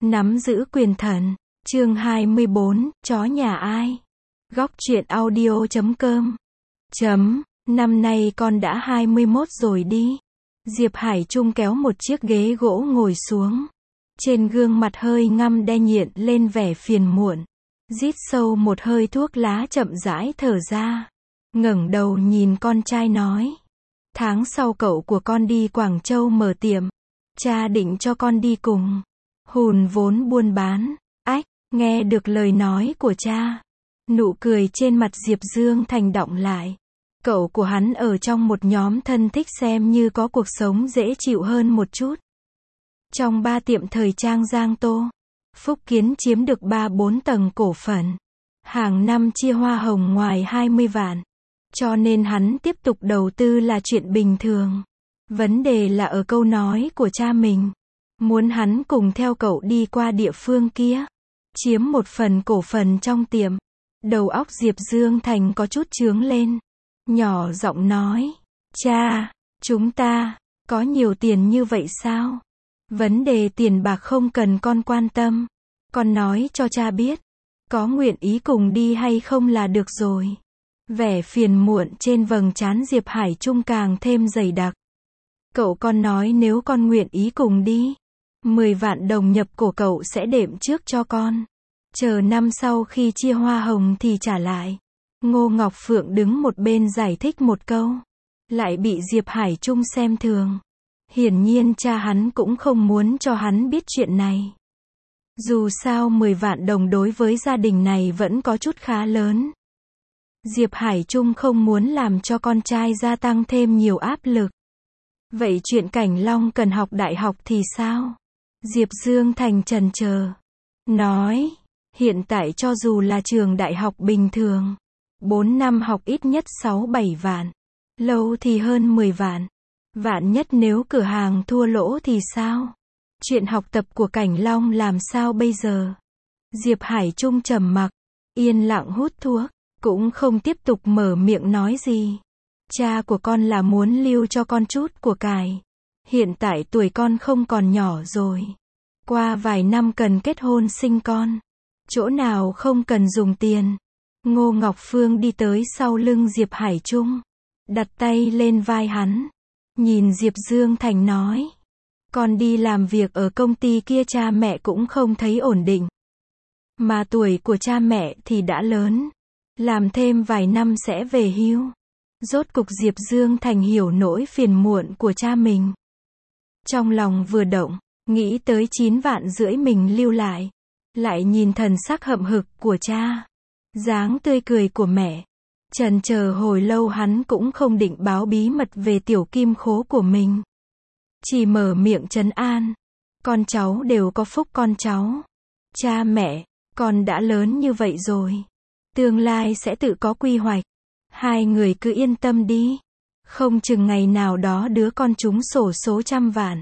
Nắm giữ quyền thần. Chương 24, chó nhà ai? Góc truyện audio.com. Năm nay con đã 21 rồi đi. Diệp Hải Trung kéo một chiếc ghế gỗ ngồi xuống. Trên gương mặt hơi ngăm đe hiện lên vẻ phiền muộn. Rít sâu một hơi thuốc lá chậm rãi thở ra. Ngẩng đầu nhìn con trai nói. Tháng sau cậu của con đi Quảng Châu mở tiệm. Cha định cho con đi cùng. Hùn vốn buôn bán. Ách, nghe được lời nói của cha. Nụ cười trên mặt Diệp Dương Thành đọng lại. Cậu của hắn ở trong một nhóm thân thích xem như có cuộc sống dễ chịu hơn một chút. Trong 3 tiệm thời trang Giang Tô, Phúc Kiến chiếm được 3-4 tầng cổ phần. Hàng năm chia hoa hồng ngoài 20 vạn. Cho nên hắn tiếp tục đầu tư là chuyện bình thường. Vấn đề là ở câu nói của cha mình. Muốn hắn cùng theo cậu đi qua địa phương kia. Chiếm một phần cổ phần trong tiệm. Đầu óc Diệp Dương Thành có chút chướng lên. Nhỏ giọng nói. Cha, chúng ta, có nhiều tiền như vậy sao? Vấn đề tiền bạc không cần con quan tâm. Con nói cho cha biết. Có nguyện ý cùng đi hay không là được rồi. Vẻ phiền muộn trên vầng trán Diệp Hải Trung càng thêm dày đặc. Cậu con nói nếu con nguyện ý cùng đi. 10 vạn đồng nhập cổ cậu sẽ đệm trước cho con. Chờ năm sau khi chia hoa hồng thì trả lại. Ngô Ngọc Phượng đứng một bên giải thích một câu. Lại bị Diệp Hải Trung xem thường. Hiển nhiên cha hắn cũng không muốn cho hắn biết chuyện này. Dù sao 10 vạn đồng đối với gia đình này vẫn có chút khá lớn. Diệp Hải Trung không muốn làm cho con trai gia tăng thêm nhiều áp lực. Vậy chuyện Cảnh Long cần học đại học thì sao? Diệp Dương Thành chần chờ. Nói, hiện tại cho dù là trường đại học bình thường. 4 năm học ít nhất 6-7 vạn. Lâu thì hơn 10 vạn. Vạn nhất nếu cửa hàng thua lỗ thì sao? Chuyện học tập của Cảnh Long làm sao bây giờ? Diệp Hải Trung trầm mặc, yên lặng hút thuốc, cũng không tiếp tục mở miệng nói gì. Cha của con là muốn lưu cho con chút của cải. Hiện tại tuổi con không còn nhỏ rồi. Qua vài năm cần kết hôn sinh con. Chỗ nào không cần dùng tiền. Ngô Ngọc Phương đi tới sau lưng Diệp Hải Trung. Đặt tay lên vai hắn. Nhìn Diệp Dương Thành nói. Con đi làm việc ở công ty kia cha mẹ cũng không thấy ổn định. Mà tuổi của cha mẹ thì đã lớn. Làm thêm vài năm sẽ về hưu. Rốt cục Diệp Dương Thành hiểu nỗi phiền muộn của cha mình. Trong lòng vừa động, nghĩ tới 9,5 vạn mình lưu lại. Lại nhìn thần sắc hậm hực của cha. Dáng tươi cười của mẹ. Chần chờ hồi lâu hắn cũng không định báo bí mật về tiểu kim khố của mình. Chỉ mở miệng trấn an. Con cháu đều có phúc con cháu. Cha mẹ, con đã lớn như vậy rồi. Tương lai sẽ tự có quy hoạch. Hai người cứ yên tâm đi. Không chừng ngày nào đó đứa con trúng xổ số 100 vạn.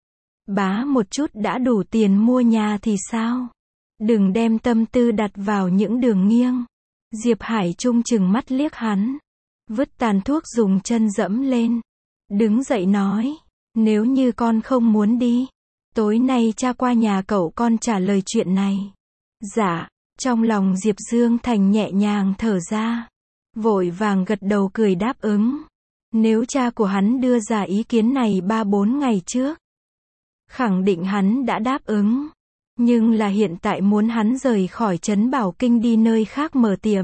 Bá một chút đã đủ tiền mua nhà thì sao? Đừng đem tâm tư đặt vào những đường nghiêng. Diệp Hải Trung chừng mắt liếc hắn. Vứt tàn thuốc dùng chân dẫm lên. Đứng dậy nói. Nếu như con không muốn đi. Tối nay cha qua nhà cậu con trả lời chuyện này. Dạ. Trong lòng Diệp Dương Thành nhẹ nhàng thở ra. Vội vàng gật đầu cười đáp ứng. Nếu cha của hắn đưa ra ý kiến này 3-4 ngày trước. Khẳng định hắn đã đáp ứng. Nhưng là hiện tại muốn hắn rời khỏi trấn Bảo Kinh đi nơi khác mở tiệm.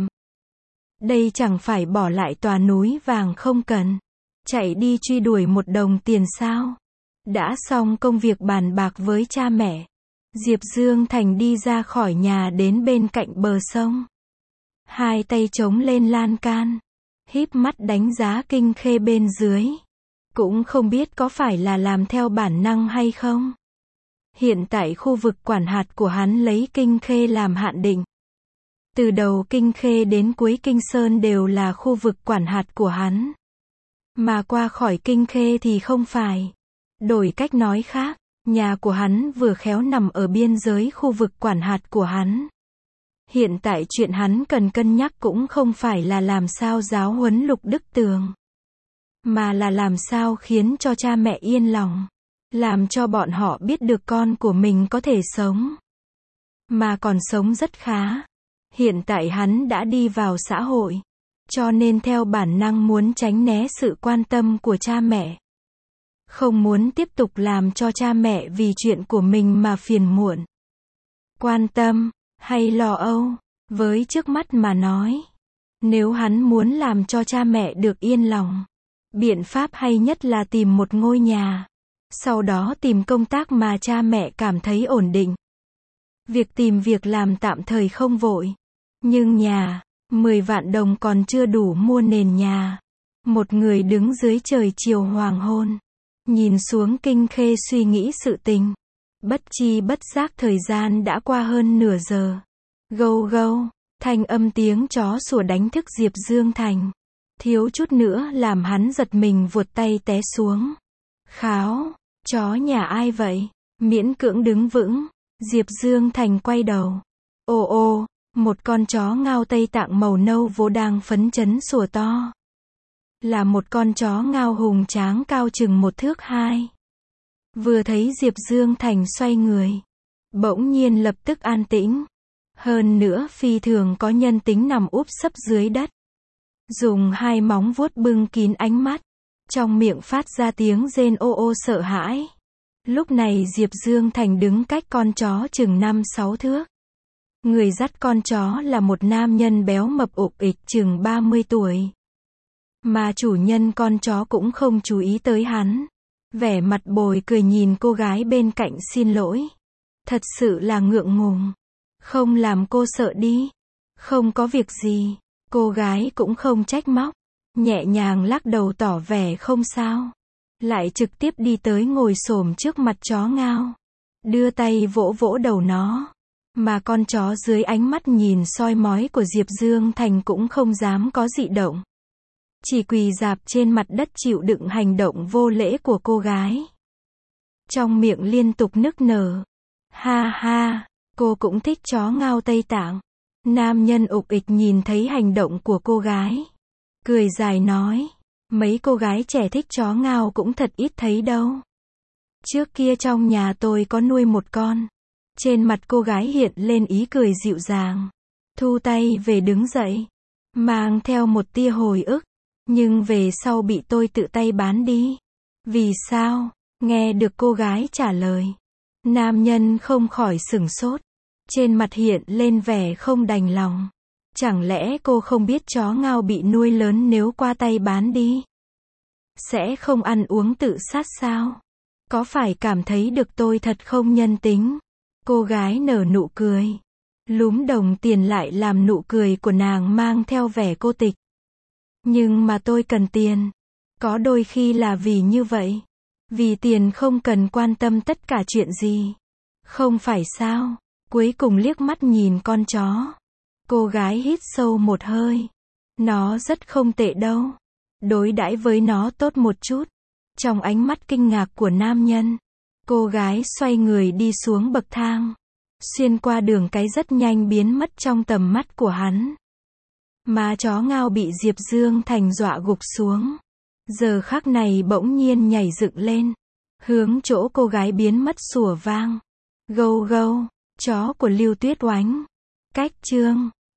Đây chẳng phải bỏ lại tòa núi vàng không cần. Chạy đi truy đuổi 1 đồng tiền sao? Đã xong công việc bàn bạc với cha mẹ. Diệp Dương Thành đi ra khỏi nhà đến bên cạnh bờ sông. Hai tay chống lên lan can. Híp mắt đánh giá Kinh Khê bên dưới. Cũng không biết có phải là làm theo bản năng hay không. Hiện tại khu vực quản hạt của hắn lấy Kinh Khê làm hạn định. Từ đầu Kinh Khê đến cuối Kinh Sơn đều là khu vực quản hạt của hắn. Mà qua khỏi Kinh Khê thì không phải. Đổi cách nói khác, nhà của hắn vừa khéo nằm ở biên giới khu vực quản hạt của hắn. Hiện tại chuyện hắn cần cân nhắc cũng không phải là làm sao giáo huấn Lục Đức Tường. Mà là làm sao khiến cho cha mẹ yên lòng. Làm cho bọn họ biết được con của mình có thể sống. mà còn sống rất khá. Hiện tại hắn đã đi vào xã hội, cho nên theo bản năng muốn tránh né sự quan tâm của cha mẹ. Không muốn tiếp tục làm cho cha mẹ vì chuyện của mình mà phiền muộn. Quan tâm, hay lo âu, với trước mắt mà nói. Nếu hắn muốn làm cho cha mẹ được yên lòng, biện pháp hay nhất là tìm một ngôi nhà. Sau đó tìm công tác mà cha mẹ cảm thấy ổn định. Việc tìm việc làm tạm thời không vội. Nhưng nhà, 10 vạn đồng còn chưa đủ mua nền nhà. Một người đứng dưới trời chiều hoàng hôn, nhìn xuống Kinh Khê suy nghĩ sự tình. Bất chi bất giác thời gian đã qua hơn nửa giờ. Gâu gâu, thanh âm tiếng chó sủa đánh thức Diệp Dương Thành. Thiếu chút nữa làm hắn giật mình vuột tay té xuống. Kháo, chó nhà ai vậy? Miễn cưỡng đứng vững, Diệp Dương Thành quay đầu. Ồ ồ, một con chó ngao Tây Tạng màu nâu vỗ đang phấn chấn sủa to. Là một con chó ngao hùng tráng cao chừng 1 thước 2. Vừa thấy Diệp Dương Thành xoay người, bỗng nhiên lập tức an tĩnh. Hơn nữa phi thường có nhân tính nằm úp sấp dưới đất. Dùng 2 móng vuốt bưng kín ánh mắt. Trong miệng phát ra tiếng rên ô ô sợ hãi. Lúc này Diệp Dương Thành đứng cách con chó chừng 5-6 thước. Người dắt con chó là một nam nhân béo mập ục ịch chừng 30 tuổi. Mà chủ nhân con chó cũng không chú ý tới hắn. Vẻ mặt bồi cười nhìn cô gái bên cạnh xin lỗi. Thật sự là ngượng ngùng. Không làm cô sợ đi. Không có việc gì. Cô gái cũng không trách móc. Nhẹ nhàng lắc đầu tỏ vẻ không sao. Lại trực tiếp đi tới ngồi xổm trước mặt chó ngao. Đưa tay vỗ vỗ đầu nó. Mà con chó dưới ánh mắt nhìn soi mói của Diệp Dương Thành cũng không dám có dị động. Chỉ quỳ rạp trên mặt đất chịu đựng hành động vô lễ của cô gái. Trong miệng liên tục nức nở. Ha ha, cô cũng thích chó ngao Tây Tạng. Nam nhân ục ịch nhìn thấy hành động của cô gái. Cười dài nói. Mấy cô gái trẻ thích chó ngao cũng thật ít thấy đâu. Trước kia trong nhà tôi có nuôi một con. Trên mặt cô gái hiện lên ý cười dịu dàng. Thu tay về đứng dậy. Mang theo một tia hồi ức. Nhưng về sau bị tôi tự tay bán đi. Vì sao? Nghe được cô gái trả lời. Nam nhân không khỏi sửng sốt. Trên mặt hiện lên vẻ không đành lòng. Chẳng lẽ cô không biết chó ngao bị nuôi lớn nếu qua tay bán đi? Sẽ không ăn uống tự sát sao? Có phải cảm thấy được tôi thật không nhân tính? Cô gái nở nụ cười. Lúm đồng tiền lại làm nụ cười của nàng mang theo vẻ cô tịch. Nhưng mà tôi cần tiền. Có đôi khi là vì như vậy. Vì tiền không cần quan tâm tất cả chuyện gì. Không phải sao? Cuối cùng liếc mắt nhìn con chó. Cô gái hít sâu một hơi. Nó rất không tệ đâu. Đối đãi với nó tốt một chút. Trong ánh mắt kinh ngạc của nam nhân, cô gái xoay người đi xuống bậc thang. Xuyên qua đường cái rất nhanh biến mất trong tầm mắt của hắn. Mà chó ngao bị Diệp Dương Thành dọa gục xuống. Giờ khắc này bỗng nhiên nhảy dựng lên. Hướng chỗ cô gái biến mất sủa vang. Gâu gâu, chó của Lưu Tuyết Oánh. Cách chương